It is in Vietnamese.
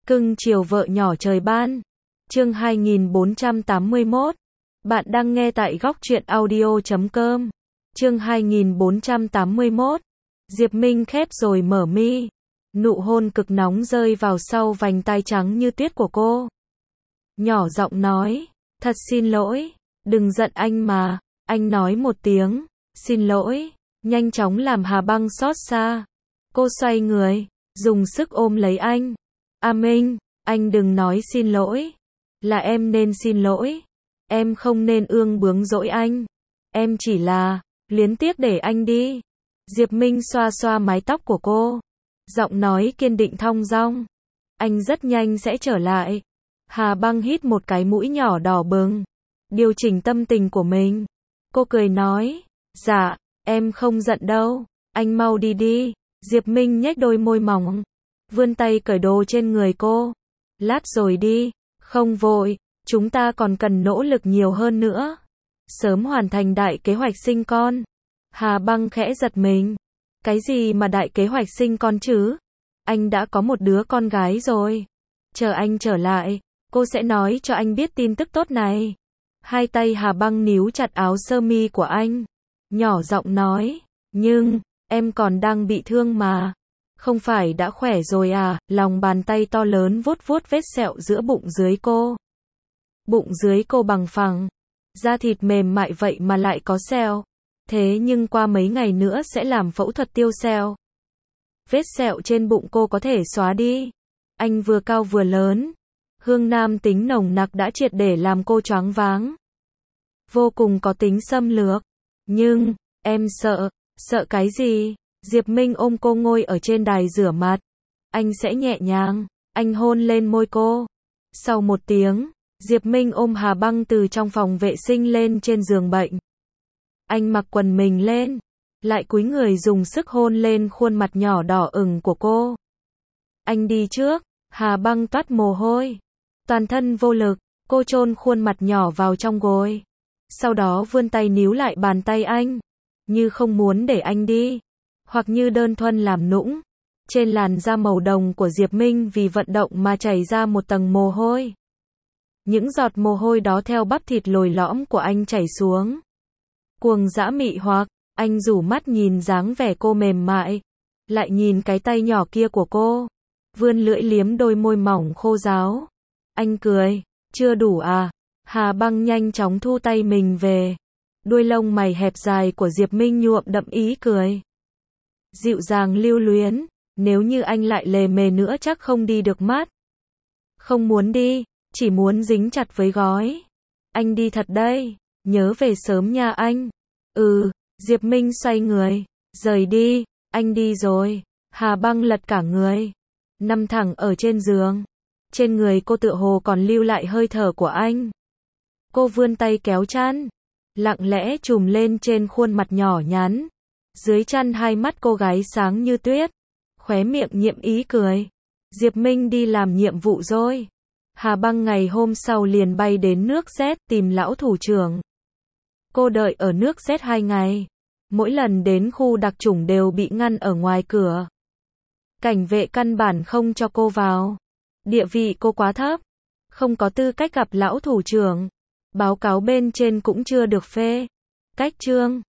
Cưng chiều vợ nhỏ trời ban. Chương 2481. Bạn đang nghe tại góc truyện audio.com. Chương 2481. Diệp Minh khép rồi mở mi. Nụ hôn cực nóng rơi vào sau vành tai trắng như tuyết của cô. Nhỏ giọng nói, thật xin lỗi, đừng giận anh mà. Anh nói một tiếng, xin lỗi, nhanh chóng làm Hà Băng xót xa. Cô xoay người, dùng sức ôm lấy anh. A Minh, anh đừng nói xin lỗi. Là em nên xin lỗi. Em không nên ương bướng dỗi anh. Em chỉ là luyến tiếc để anh đi. Diệp Minh xoa xoa mái tóc của cô. Giọng nói kiên định thong dong. Anh rất nhanh sẽ trở lại. Hà Băng hít một cái mũi nhỏ đỏ bừng. Điều chỉnh tâm tình của mình. Cô cười nói, dạ, em không giận đâu. Anh mau đi đi. Diệp Minh nhếch đôi môi mỏng. Vươn tay cởi đồ trên người cô. Lát rồi đi. Không vội, chúng ta còn cần nỗ lực nhiều hơn nữa. Sớm hoàn thành đại kế hoạch sinh con. Hà Băng khẽ giật mình. Cái gì mà đại kế hoạch sinh con chứ? Anh đã có một đứa con gái rồi. Chờ anh trở lại, cô sẽ nói cho anh biết tin tức tốt này. Hai tay Hà Băng níu chặt áo sơ mi của anh. Nhỏ giọng nói, nhưng, em còn đang bị thương mà. Không phải đã khỏe rồi à? Lòng bàn tay to lớn vuốt vuốt vết sẹo giữa bụng dưới cô. Bụng dưới cô bằng phẳng. Da thịt mềm mại vậy mà lại có sẹo. Thế nhưng qua mấy ngày nữa sẽ làm phẫu thuật tiêu sẹo. Vết sẹo trên bụng cô có thể xóa đi. Anh vừa cao vừa lớn. Hương nam tính nồng nặc đã triệt để làm cô choáng váng. Vô cùng có tính xâm lược. Nhưng, em sợ. Sợ cái gì? Diệp Minh ôm cô ngồi ở trên đài rửa mặt. Anh sẽ nhẹ nhàng. Anh hôn lên môi cô. Sau một tiếng, Diệp Minh ôm Hà Băng từ trong phòng vệ sinh lên trên giường bệnh. Anh mặc quần mình lên. Lại cúi người dùng sức hôn lên khuôn mặt nhỏ đỏ ửng của cô. Anh đi trước. Hà Băng toát mồ hôi. Toàn thân vô lực. Cô chôn khuôn mặt nhỏ vào trong gối. Sau đó vươn tay níu lại bàn tay anh. Như không muốn để anh đi. Hoặc như đơn thuần làm nũng. Trên làn da màu đồng của Diệp Minh vì vận động mà chảy ra một tầng mồ hôi. Những giọt mồ hôi đó theo bắp thịt lồi lõm của anh chảy xuống. Cuồng dã mị hoặc, anh rủ mắt nhìn dáng vẻ cô mềm mại. Lại nhìn cái tay nhỏ kia của cô. Vươn lưỡi liếm đôi môi mỏng khô ráo. Anh cười, chưa đủ à? Hà Băng nhanh chóng thu tay mình về. Đuôi lông mày hẹp dài của Diệp Minh nhuộm đậm ý cười. Dịu dàng lưu luyến, nếu như anh lại lề mề nữa chắc không đi được mất. Không muốn đi, chỉ muốn dính chặt với gói. Anh đi thật đây, nhớ về sớm nha anh. Diệp Minh xoay người, rời đi, anh đi rồi. Hà Băng lật cả người, nằm thẳng ở trên giường. Trên người cô tựa hồ còn lưu lại hơi thở của anh. Cô vươn tay kéo chăn, lặng lẽ chùm lên trên khuôn mặt nhỏ nhắn. Dưới chăn hai mắt cô gái sáng như tuyết, khóe miệng nhiệm ý cười. Diệp Minh đi làm nhiệm vụ rồi. Hà Băng ngày hôm sau liền bay đến nước Z tìm lão thủ trưởng. Cô đợi ở nước Z 2 ngày. Mỗi lần đến khu đặc chủng đều bị ngăn ở ngoài cửa. Cảnh vệ căn bản không cho cô vào. Địa vị cô quá thấp, không có tư cách gặp lão thủ trưởng. Báo cáo bên trên cũng chưa được phê. Cách chương